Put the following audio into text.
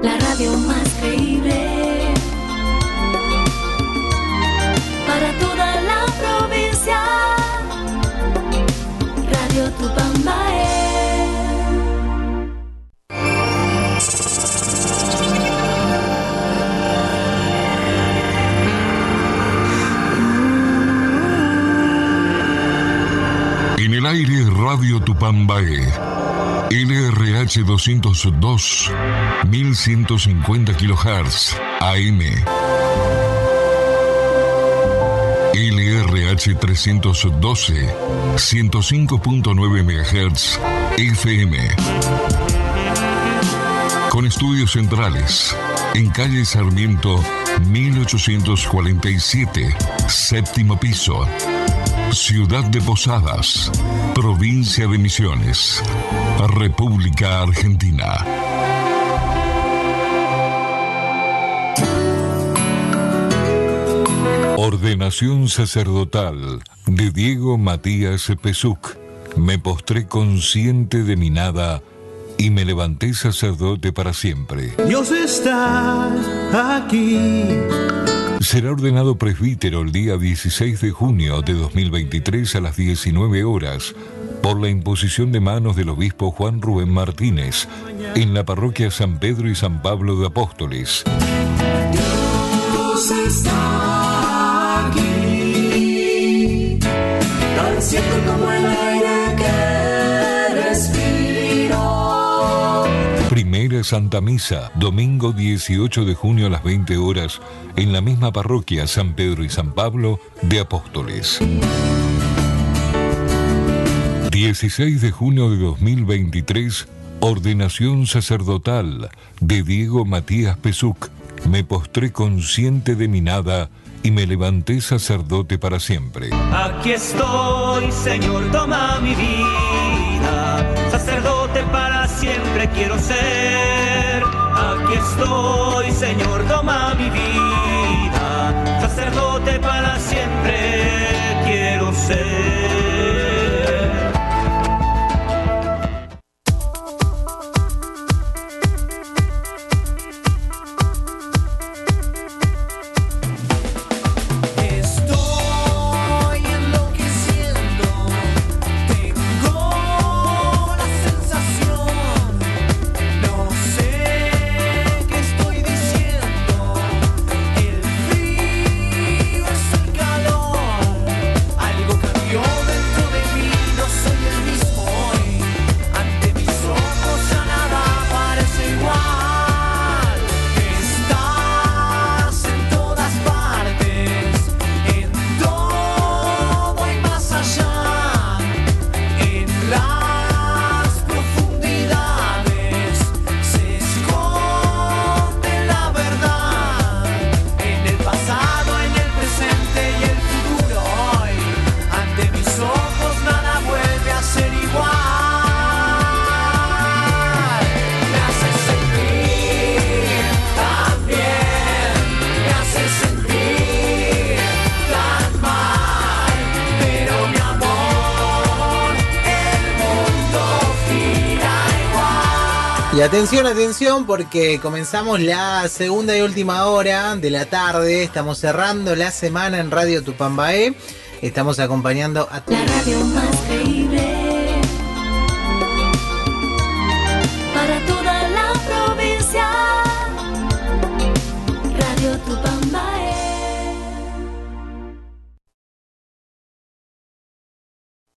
la radio más creíble, para toda la provincia, Radio Tupambaé. En el aire, Radio Tupambaé, LRH 202, 1150 kHz, AM. LRH 312, 105.9 MHz, FM. Con estudios centrales, en calle Sarmiento, 1847, séptimo piso. Ciudad de Posadas, provincia de Misiones, República Argentina. Ordenación sacerdotal de Diego Matías Pesuc. Me postré consciente de mi nada y me levanté sacerdote para siempre. Dios está aquí. Será ordenado presbítero el día 16 de junio de 2023 a las 19 horas por la imposición de manos del obispo Juan Rubén Martínez en la parroquia San Pedro y San Pablo de Apóstoles. Dios está aquí, tan cierto como el aire que respiro. Primera Santa Misa, domingo 18 de junio a las 20 horas, en la misma parroquia San Pedro y San Pablo de Apóstoles. 16 de junio de 2023, ordenación sacerdotal de Diego Matías Pesuc. Me postré consciente de mi nada y me levanté sacerdote para siempre. Aquí estoy, Señor, toma mi vida, sacerdote para siempre quiero ser. Aquí estoy, Señor, toma mi vida, sacerdote para siempre quiero ser. Y atención, atención, porque comenzamos la segunda y última hora de la tarde. Estamos cerrando la semana en Radio Tupambaé. Estamos acompañando a la radio más creíble.